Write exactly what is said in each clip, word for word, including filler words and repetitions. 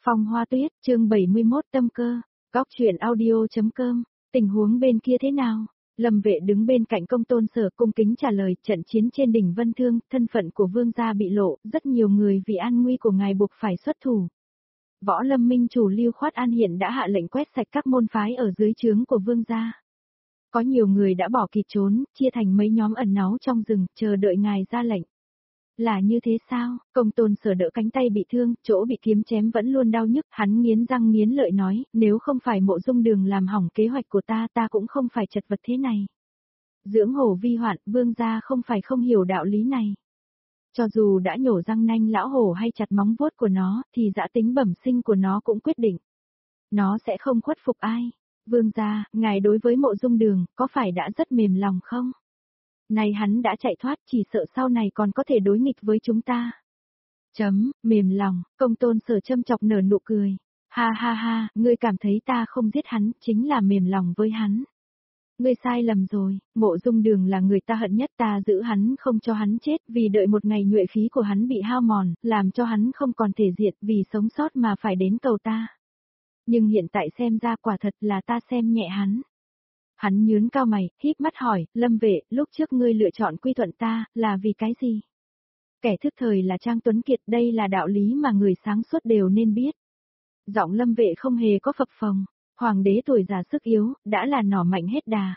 Phong Hoa Tuyết, chương bảy mươi mốt tâm cơ, góc truyện audio.com, tình huống bên kia thế nào? Lâm Vệ đứng bên cạnh Công Tôn Sở cung kính trả lời, trận chiến trên đỉnh Vân Thương, thân phận của vương gia bị lộ, rất nhiều người vì an nguy của ngài buộc phải xuất thủ. Võ Lâm Minh chủ Lưu Khoát An hiện đã hạ lệnh quét sạch các môn phái ở dưới trướng của vương gia. Có nhiều người đã bỏ kịp trốn, chia thành mấy nhóm ẩn náu trong rừng, chờ đợi ngài ra lệnh. Là như thế sao? Công Tôn Sở đỡ cánh tay bị thương, chỗ bị kiếm chém vẫn luôn đau nhức, hắn nghiến răng nghiến lợi nói, nếu không phải Mộ Dung Đường làm hỏng kế hoạch của ta, ta cũng không phải chật vật thế này. Dưỡng hổ vi hoạn, vương gia không phải không hiểu đạo lý này. Cho dù đã nhổ răng nanh lão hổ hay chặt móng vuốt của nó, thì dã tính bẩm sinh của nó cũng quyết định. Nó sẽ không khuất phục ai. Vương gia, ngài đối với Mộ Dung Đường, có phải đã rất mềm lòng không? Này hắn đã chạy thoát, chỉ sợ sau này còn có thể đối nghịch với chúng ta. Chấm, mềm lòng, Công Tôn Sở châm chọc nở nụ cười. Ha ha ha, ngươi cảm thấy ta không giết hắn, chính là mềm lòng với hắn. Ngươi sai lầm rồi, Mộ Dung Đường là người ta hận nhất, ta giữ hắn không cho hắn chết, vì đợi một ngày nhuệ khí của hắn bị hao mòn, làm cho hắn không còn thể diệt, vì sống sót mà phải đến cầu ta. Nhưng hiện tại xem ra quả thật là ta xem nhẹ hắn. Hắn nhướng cao mày, híp mắt hỏi, Lâm Vệ, lúc trước ngươi lựa chọn quy thuận ta, là vì cái gì? Kẻ thức thời là Trang Tuấn Kiệt, đây là đạo lý mà người sáng suốt đều nên biết. Giọng Lâm Vệ không hề có phập phồng, hoàng đế tuổi già sức yếu, đã là nỏ mạnh hết đà.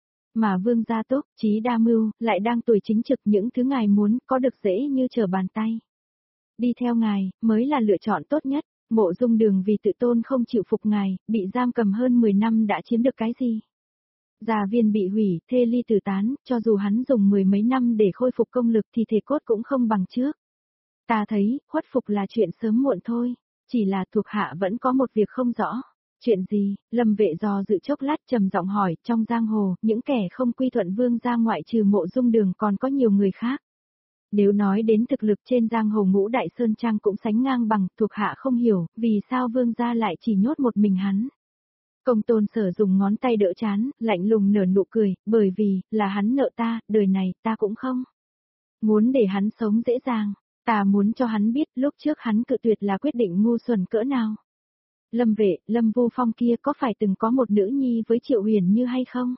Mà vương gia Túc, trí đa mưu, lại đang tuổi chính trực, những thứ ngài muốn, có được dễ như trở bàn tay. Đi theo ngài, mới là lựa chọn tốt nhất. Mộ Dung Đường vì tự tôn không chịu phục ngài, bị giam cầm hơn mười năm đã chiếm được cái gì? Gia viên bị hủy, thê ly tử tán, cho dù hắn dùng mười mấy năm để khôi phục công lực thì thể cốt cũng không bằng trước. Ta thấy, khuất phục là chuyện sớm muộn thôi, chỉ là thuộc hạ vẫn có một việc không rõ. Chuyện gì? Lâm Vệ do dự chốc lát trầm giọng hỏi, trong giang hồ, những kẻ không quy thuận vương gia ngoại trừ Mộ Dung Đường còn có nhiều người khác. Nếu nói đến thực lực trên giang hồ ngũ đại sơn trang cũng sánh ngang bằng, thuộc hạ không hiểu, vì sao vương gia lại chỉ nhốt một mình hắn. Công Tôn Sở dùng ngón tay đỡ chán, lạnh lùng nở nụ cười, bởi vì, là hắn nợ ta, đời này, ta cũng không. Muốn để hắn sống dễ dàng, ta muốn cho hắn biết lúc trước hắn cự tuyệt là quyết định ngu xuẩn cỡ nào. Lâm Vệ, Lâm Vô Phong kia có phải từng có một nữ nhi với Triệu Huyền Như hay không?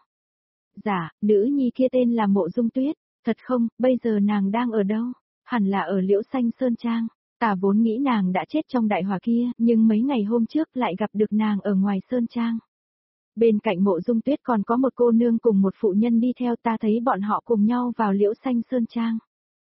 Dạ, nữ nhi kia tên là Mộ Dung Tuyết, thật không, bây giờ nàng đang ở đâu? Hẳn là ở Liễu Xanh Sơn Trang. Ta vốn nghĩ nàng đã chết trong đại hỏa kia, nhưng mấy ngày hôm trước lại gặp được nàng ở ngoài Sơn Trang. Bên cạnh Mộ Dung Tuyết còn có một cô nương cùng một phụ nhân đi theo, ta thấy bọn họ cùng nhau vào Liễu Xanh Sơn Trang.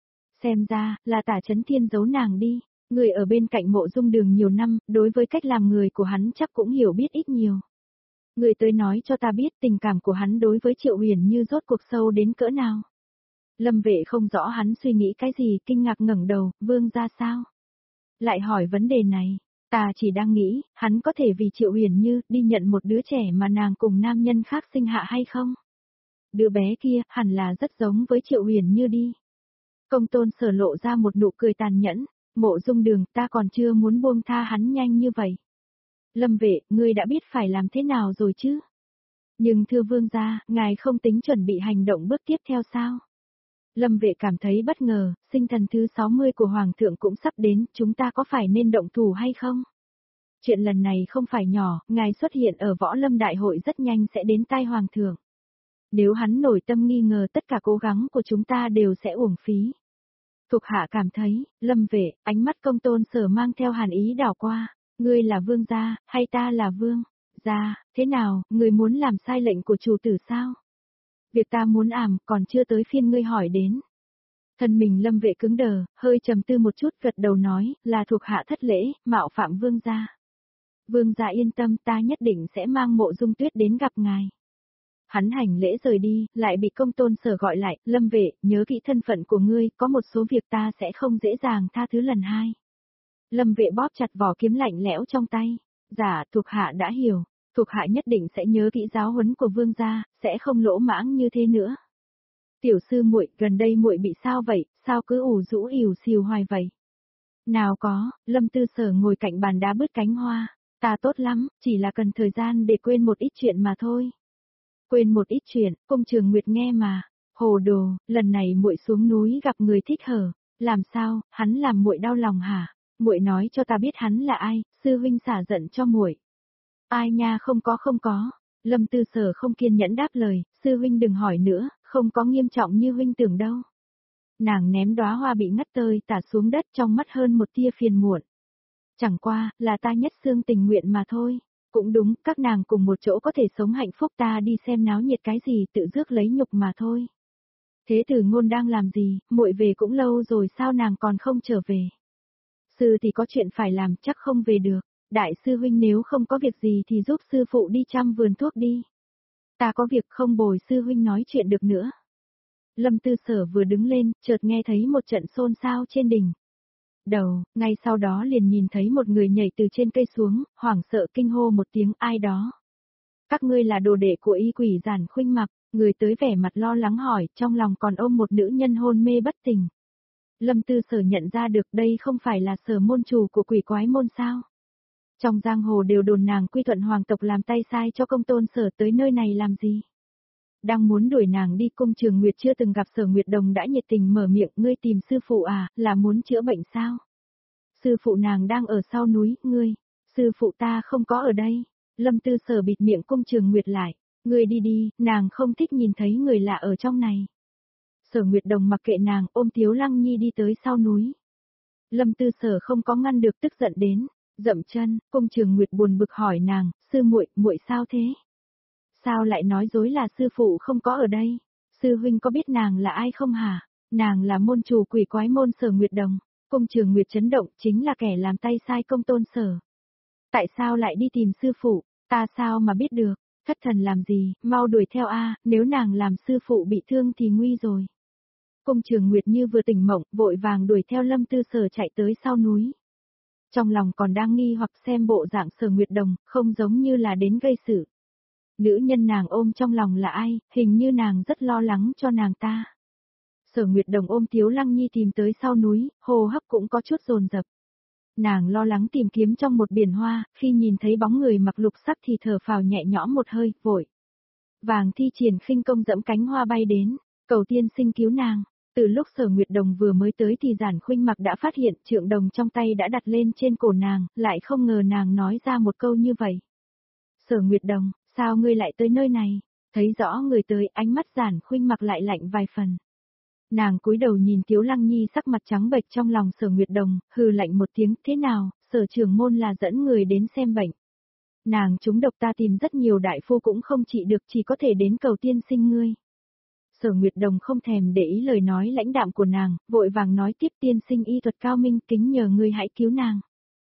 Xem ra, là Tả Chấn Thiên giấu nàng đi, người ở bên cạnh Mộ Dung Đường nhiều năm, đối với cách làm người của hắn chắc cũng hiểu biết ít nhiều. Người tới nói cho ta biết tình cảm của hắn đối với Triệu Huyền Như rốt cuộc sâu đến cỡ nào. Lâm Vệ không rõ hắn suy nghĩ cái gì, kinh ngạc ngẩng đầu, vương ra sao? Lại hỏi vấn đề này, ta chỉ đang nghĩ, hắn có thể vì Triệu Huyền Như đi nhận một đứa trẻ mà nàng cùng nam nhân khác sinh hạ hay không? Đứa bé kia hẳn là rất giống với Triệu Huyền Như đi. Công Tôn Sở lộ ra một nụ cười tàn nhẫn, Mộ Dung Đường, ta còn chưa muốn buông tha hắn nhanh như vậy. Lâm Vệ, ngươi đã biết phải làm thế nào rồi chứ? Nhưng thưa vương gia, ngài không tính chuẩn bị hành động bước tiếp theo sao? Lâm Vệ cảm thấy bất ngờ, sinh thần thứ sáu mươi của Hoàng thượng cũng sắp đến, chúng ta có phải nên động thủ hay không? Chuyện lần này không phải nhỏ, ngài xuất hiện ở Võ Lâm Đại hội rất nhanh sẽ đến tai Hoàng thượng. Nếu hắn nổi tâm nghi ngờ tất cả cố gắng của chúng ta đều sẽ uổng phí. Thuộc hạ cảm thấy, Lâm Vệ, ánh mắt Công Tôn Sở mang theo hàn ý đảo qua, ngươi là vương gia, hay ta là vương gia, thế nào, ngươi muốn làm sai lệnh của chủ tử sao? Việc ta muốn ảm, còn chưa tới phiên ngươi hỏi đến. Thân mình Lâm Vệ cứng đờ, hơi trầm tư một chút, gật đầu nói, là thuộc hạ thất lễ, mạo phạm vương gia. Vương gia yên tâm, ta nhất định sẽ mang Mộ Dung Tuyết đến gặp ngài. Hắn hành lễ rời đi, lại bị Công Tôn Sở gọi lại, Lâm Vệ, nhớ kỹ thân phận của ngươi, có một số việc ta sẽ không dễ dàng tha thứ lần hai. Lâm Vệ bóp chặt vỏ kiếm lạnh lẽo trong tay. Dạ, thuộc hạ đã hiểu. Thuộc hạ nhất định sẽ nhớ kỹ giáo huấn của vương gia, sẽ không lỗ mãng như thế nữa. Tiểu sư muội, gần đây muội bị sao vậy, sao cứ ủ rũ ỉu xìu hoài vậy? Nào có, Lâm Tư Sở ngồi cạnh bàn đá bứt cánh hoa, ta tốt lắm, chỉ là cần thời gian để quên một ít chuyện mà thôi. Quên một ít chuyện, Cung Trường Nguyệt nghe mà. Hồ đồ, lần này muội xuống núi gặp người thích hở, làm sao, hắn làm muội đau lòng hả? Muội nói cho ta biết hắn là ai, sư huynh xả giận cho muội. Ai nha, không có không có. Lâm Tư Sở không kiên nhẫn đáp lời, sư huynh đừng hỏi nữa, không có nghiêm trọng như huynh tưởng đâu. Nàng ném đóa hoa bị ngắt tơi tả xuống đất, trong mắt hơn một tia phiền muộn. Chẳng qua, là ta nhất xương tình nguyện mà thôi. Cũng đúng, các nàng cùng một chỗ có thể sống hạnh phúc, ta đi xem náo nhiệt cái gì tự rước lấy nhục mà thôi. Thế Tử Ngôn đang làm gì, muội về cũng lâu rồi sao nàng còn không trở về? Sư thì có chuyện phải làm, chắc không về được. Đại sư huynh nếu không có việc gì thì giúp sư phụ đi chăm vườn thuốc đi. Ta có việc không bồi sư huynh nói chuyện được nữa. Lâm Tư Sở vừa đứng lên, chợt nghe thấy một trận xôn xao trên đỉnh đầu, ngay sau đó liền nhìn thấy một người nhảy từ trên cây xuống, hoảng sợ kinh hô một tiếng, ai đó. Các ngươi là đồ đệ của y quỷ Giản Khuynh Mặc, người tới vẻ mặt lo lắng hỏi, trong lòng còn ôm một nữ nhân hôn mê bất tỉnh. Lâm Tư Sở nhận ra được đây không phải là Sở môn chủ của quỷ quái môn sao. Trong giang hồ đều đồn nàng quy thuận hoàng tộc làm tay sai cho Công Tôn Sở, tới nơi này làm gì? Đang muốn đuổi nàng đi, Cung Trường Nguyệt chưa từng gặp Sở Nguyệt Đồng đã nhiệt tình mở miệng, ngươi tìm sư phụ à, là muốn chữa bệnh sao? Sư phụ nàng đang ở sau núi, ngươi, sư phụ ta không có ở đây. Lâm Tư Sở bịt miệng Cung Trường Nguyệt lại, ngươi đi đi, nàng không thích nhìn thấy người lạ ở trong này. Sở Nguyệt Đồng mặc kệ nàng, ôm Tiếu Lăng Nhi đi tới sau núi. Lâm Tư Sở không có ngăn được tức giận đến, dậm chân. Cung Trường Nguyệt buồn bực hỏi nàng, sư muội, muội sao thế? Sao lại nói dối là sư phụ không có ở đây? Sư huynh có biết nàng là ai không hả? Nàng là môn chủ quỷ quái môn Sở Nguyệt Đồng. Cung Trường Nguyệt chấn động, chính là kẻ làm tay sai Công Tôn Sở. Tại sao lại đi tìm sư phụ? Ta sao mà biết được? Thất thần làm gì, mau đuổi theo a, nếu nàng làm sư phụ bị thương thì nguy rồi. Cung Trường Nguyệt như vừa tỉnh mộng, vội vàng đuổi theo Lâm Tư Sở chạy tới sau núi. Trong lòng còn đang nghi hoặc xem bộ dạng Sở Nguyệt Đồng, không giống như là đến gây sự. Nữ nhân nàng ôm trong lòng là ai, hình như nàng rất lo lắng cho nàng ta. Sở Nguyệt Đồng ôm Tiếu Lăng Nhi tìm tới sau núi, hô hấp cũng có chút dồn dập. Nàng lo lắng tìm kiếm trong một biển hoa, khi nhìn thấy bóng người mặc lục sắc thì thở phào nhẹ nhõm một hơi, vội. Vàng thi triển khinh công dẫm cánh hoa bay đến, cầu tiên sinh cứu nàng. Từ lúc Sở Nguyệt Đồng vừa mới tới thì Giản Khuynh Mặc đã phát hiện trượng đồng trong tay đã đặt lên trên cổ nàng, lại không ngờ nàng nói ra một câu như vậy. Sở Nguyệt Đồng, sao ngươi lại tới nơi này? Thấy rõ người tới, ánh mắt Giản Khuynh Mặc lại lạnh vài phần. Nàng cúi đầu nhìn Tiếu Lăng Nhi sắc mặt trắng bệch, trong lòng Sở Nguyệt Đồng, hừ lạnh một tiếng, thế nào, Sở trưởng môn là dẫn người đến xem bệnh. Nàng trúng độc, ta tìm rất nhiều đại phu cũng không trị được, chỉ có thể đến cầu tiên sinh ngươi. Sở Nguyệt Đồng không thèm để ý lời nói lãnh đạm của nàng, vội vàng nói tiếp, tiên sinh y thuật cao minh, kính nhờ ngươi hãy cứu nàng.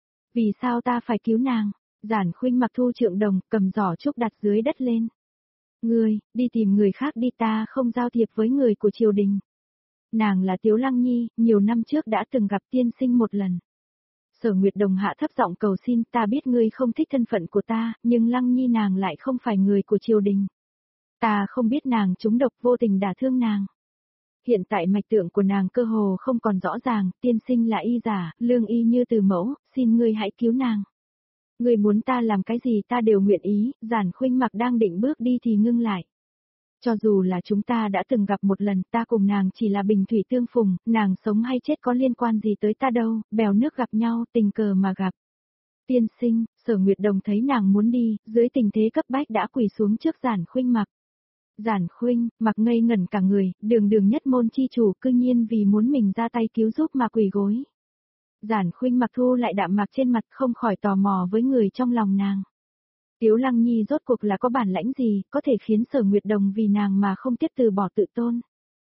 Vì sao ta phải cứu nàng? Giản Khuynh Mặc thu trượng đồng, cầm giỏ trúc đặt dưới đất lên. Ngươi, đi tìm người khác đi, ta không giao thiệp với người của triều đình. Nàng là Tiếu Lăng Nhi, nhiều năm trước đã từng gặp tiên sinh một lần. Sở Nguyệt Đồng hạ thấp giọng cầu xin, ta biết ngươi không thích thân phận của ta, nhưng Lăng Nhi nàng lại không phải người của triều đình. Ta không biết nàng trúng độc vô tình đả thương nàng. Hiện tại mạch tượng của nàng cơ hồ không còn rõ ràng, tiên sinh là y giả, lương y như từ mẫu, xin ngươi hãy cứu nàng. Ngươi muốn ta làm cái gì ta đều nguyện ý. Giản Khuynh Mặc đang định bước đi thì ngưng lại. Cho dù là chúng ta đã từng gặp một lần, ta cùng nàng chỉ là bình thủy tương phùng, nàng sống hay chết có liên quan gì tới ta đâu, bèo nước gặp nhau, tình cờ mà gặp. Tiên sinh, Sở Nguyệt Đồng thấy nàng muốn đi, dưới tình thế cấp bách đã quỳ xuống trước Giản Khuynh Mặc. Giản Khuynh Mặc ngây ngẩn cả người, đường đường nhất môn chi chủ, cư nhiên vì muốn mình ra tay cứu giúp mà quỳ gối. Giản Khuynh Mặc thu lại đạm mạc trên mặt, không khỏi tò mò với người trong lòng nàng. Tiếu Lăng Nhi rốt cuộc là có bản lãnh gì, có thể khiến Sở Nguyệt Đồng vì nàng mà không tiếp từ bỏ tự tôn.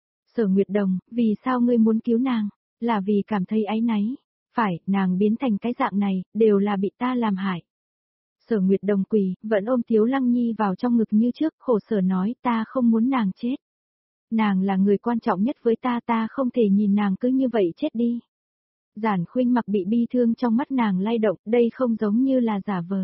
Sở Nguyệt Đồng, vì sao ngươi muốn cứu nàng? Là vì cảm thấy áy náy. Phải, nàng biến thành cái dạng này, đều là bị ta làm hại. Sở Nguyệt Đồng quỳ, vẫn ôm Tiếu Lăng Nhi vào trong ngực như trước, khổ sở nói, ta không muốn nàng chết. Nàng là người quan trọng nhất với ta, ta không thể nhìn nàng cứ như vậy chết đi. Giản Khuynh Mặc bị bi thương trong mắt nàng lay động, đây không giống như là giả vờ.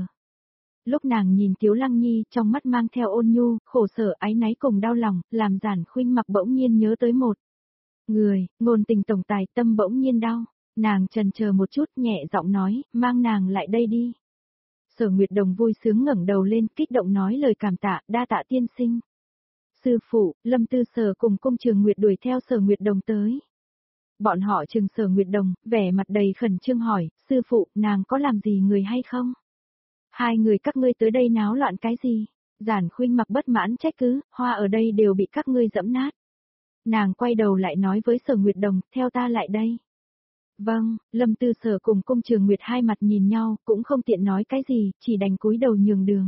Lúc nàng nhìn Tiếu Lăng Nhi, trong mắt mang theo ôn nhu, khổ sở, áy náy cùng đau lòng, làm Giản Khuynh Mặc bỗng nhiên nhớ tới một người, ngôn tình tổng tài, tâm bỗng nhiên đau. Nàng chần chờ một chút, nhẹ giọng nói, mang nàng lại đây đi. Sở Nguyệt Đồng vui sướng ngẩng đầu lên, kích động nói lời cảm tạ, đa tạ tiên sinh. Sư phụ, Lâm Tư Sở cùng Cung Trường Nguyệt đuổi theo Sở Nguyệt Đồng tới. Bọn họ trừng Sở Nguyệt Đồng, vẻ mặt đầy khẩn trương hỏi, sư phụ, nàng có làm gì người hay không? Hai người các ngươi tới đây náo loạn cái gì? Giản Khuynh mặc bất mãn trách cứ, hoa ở đây đều bị các ngươi dẫm nát. Nàng quay đầu lại nói với Sở Nguyệt Đồng, theo ta lại đây. Vâng, Lâm Tư Sở cùng Cung Trường Nguyệt hai mặt nhìn nhau, cũng không tiện nói cái gì, chỉ đành cúi đầu nhường đường.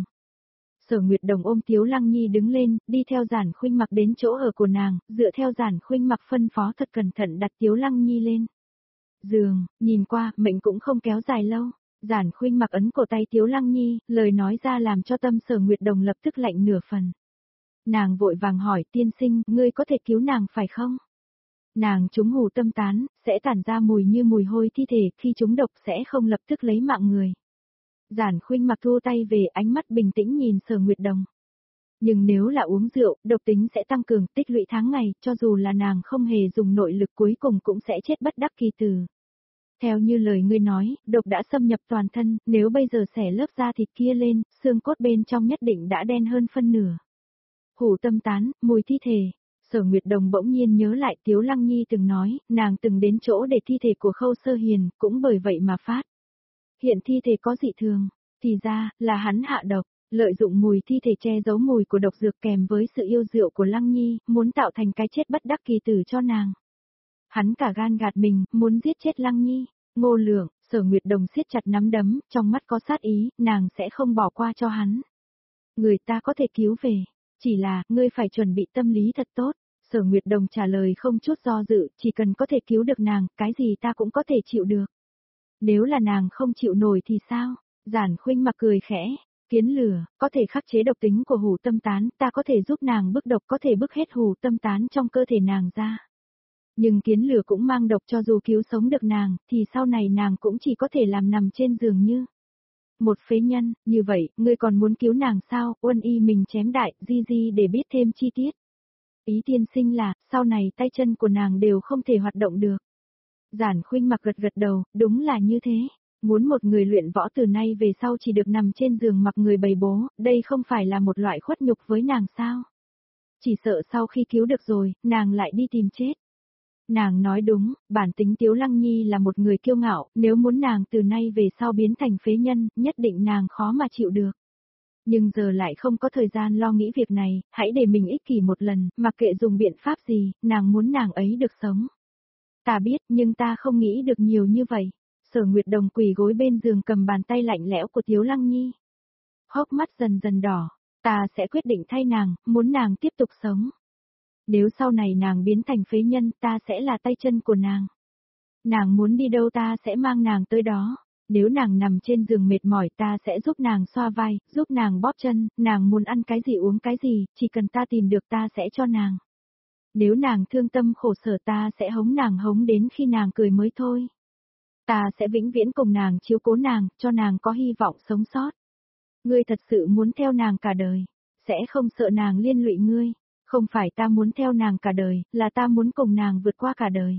Sở Nguyệt Đồng ôm Tiếu Lăng Nhi đứng lên, đi theo Giản Khuynh mặc đến chỗ ở của nàng, dựa theo Giản Khuynh mặc phân phó thật cẩn thận đặt Tiếu Lăng Nhi lên giường, nhìn qua, mệnh cũng không kéo dài lâu. Giản Khuynh mặc ấn cổ tay Tiếu Lăng Nhi, lời nói ra làm cho tâm Sở Nguyệt Đồng lập tức lạnh nửa phần. Nàng vội vàng hỏi, tiên sinh, ngươi có thể cứu nàng phải không? Nàng trúng hù tâm tán, sẽ tản ra mùi như mùi hôi thi thể, khi trúng độc sẽ không lập tức lấy mạng người. Giản Khuynh mặc thu tay về, ánh mắt bình tĩnh nhìn Sở Nguyệt Đồng. Nhưng nếu là uống rượu, độc tính sẽ tăng cường, tích lũy tháng ngày, cho dù là nàng không hề dùng nội lực cuối cùng cũng sẽ chết bất đắc kỳ tử. Theo như lời ngươi nói, độc đã xâm nhập toàn thân, nếu bây giờ xẻ lớp da thịt kia lên, xương cốt bên trong nhất định đã đen hơn phân nửa. Hủ tâm tán, mùi thi thể. Sở Nguyệt Đồng bỗng nhiên nhớ lại Tiếu Lăng Nhi từng nói, nàng từng đến chỗ để thi thể của Khâu Sơ Hiền, cũng bởi vậy mà phát. Hiện thi thể có dị thường, thì ra, là hắn hạ độc, lợi dụng mùi thi thể che giấu mùi của độc dược kèm với sự yêu rượu của Lăng Nhi, muốn tạo thành cái chết bất đắc kỳ tử cho nàng. Hắn cả gan gạt mình, muốn giết chết Lăng Nhi. Ngô Lượng, Sở Nguyệt Đồng siết chặt nắm đấm, trong mắt có sát ý, nàng sẽ không bỏ qua cho hắn. Người ta có thể cứu về, chỉ là, ngươi phải chuẩn bị tâm lý thật tốt. Sở Nguyệt Đồng trả lời không chút do dự, chỉ cần có thể cứu được nàng, cái gì ta cũng có thể chịu được. Nếu là nàng không chịu nổi thì sao? Giản Khuynh mặc cười khẽ, kiến lửa, có thể khắc chế độc tính của hủ tâm tán, ta có thể giúp nàng bức độc, có thể bức hết hủ tâm tán trong cơ thể nàng ra. Nhưng kiến lửa cũng mang độc, cho dù cứu sống được nàng, thì sau này nàng cũng chỉ có thể làm nằm trên giường như một phế nhân. Như vậy, ngươi còn muốn cứu nàng sao? Uân y mình chém đại, di di để biết thêm chi tiết. Ý tiên sinh là, sau này tay chân của nàng đều không thể hoạt động được. Giản Khuynh mặc gật gật đầu, đúng là như thế. Muốn một người luyện võ từ nay về sau chỉ được nằm trên giường mặc người bày bố, đây không phải là một loại khuất nhục với nàng sao? Chỉ sợ sau khi cứu được rồi, nàng lại đi tìm chết. Nàng nói đúng, bản tính Tiếu Lăng Nhi là một người kiêu ngạo, nếu muốn nàng từ nay về sau biến thành phế nhân, nhất định nàng khó mà chịu được. Nhưng giờ lại không có thời gian lo nghĩ việc này, hãy để mình ích kỷ một lần, mặc kệ dùng biện pháp gì, nàng muốn nàng ấy được sống. Ta biết, nhưng ta không nghĩ được nhiều như vậy. Sở Nguyệt Đồng quỳ gối bên giường cầm bàn tay lạnh lẽo của Tiếu Lăng Nhi. Hốc mắt dần dần đỏ, ta sẽ quyết định thay nàng, muốn nàng tiếp tục sống. Nếu sau này nàng biến thành phế nhân, ta sẽ là tay chân của nàng. Nàng muốn đi đâu ta sẽ mang nàng tới đó. Nếu nàng nằm trên giường mệt mỏi ta sẽ giúp nàng xoa vai, giúp nàng bóp chân, nàng muốn ăn cái gì uống cái gì, chỉ cần ta tìm được ta sẽ cho nàng. Nếu nàng thương tâm khổ sở ta sẽ hống nàng hống đến khi nàng cười mới thôi. Ta sẽ vĩnh viễn cùng nàng chiếu cố nàng, cho nàng có hy vọng sống sót. Ngươi thật sự muốn theo nàng cả đời, sẽ không sợ nàng liên lụy ngươi. Không phải ta muốn theo nàng cả đời, là ta muốn cùng nàng vượt qua cả đời.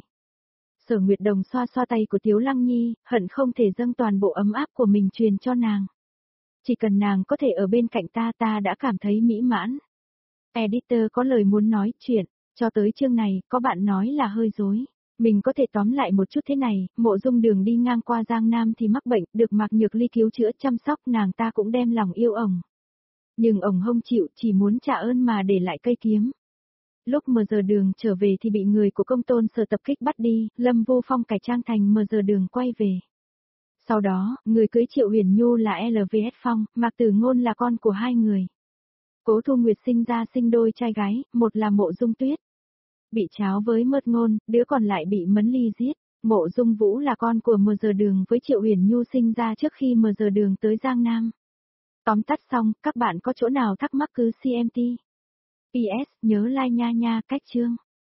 Sở Nguyệt Đồng xoa xoa tay của Tiếu Lăng Nhi, hận không thể dâng toàn bộ ấm áp của mình truyền cho nàng. Chỉ cần nàng có thể ở bên cạnh ta ta đã cảm thấy mỹ mãn. Editor có lời muốn nói chuyện, cho tới chương này, có bạn nói là hơi dối. Mình có thể tóm lại một chút thế này, Mộ Dung Đường đi ngang qua Giang Nam thì mắc bệnh, được Mạc Nhược Ly cứu chữa chăm sóc, nàng ta cũng đem lòng yêu ổng. Nhưng ổng không chịu, chỉ muốn trả ơn mà để lại cây kiếm. Lúc mờ giờ Đường trở về thì bị người của Công Tôn Sở tập kích bắt đi, Lâm Vô Phong cải trang thành mờ giờ Đường quay về. Sau đó, người cưới Triệu Huyền Nhu là lờ vê ét Phong, Mạc Tử Ngôn là con của hai người. Cố Thu Nguyệt sinh ra sinh đôi trai gái, một là Mộ Dung Tuyết. Bị tráo với Mật Ngôn, đứa còn lại bị Mẫn Ly giết. Mộ Dung Vũ là con của mờ giờ Đường với Triệu Huyền Nhu sinh ra trước khi mờ giờ Đường tới Giang Nam. Tóm tắt xong, các bạn có chỗ nào thắc mắc cứ xê em tê. pê ét, nhớ like nha nha, cách chương.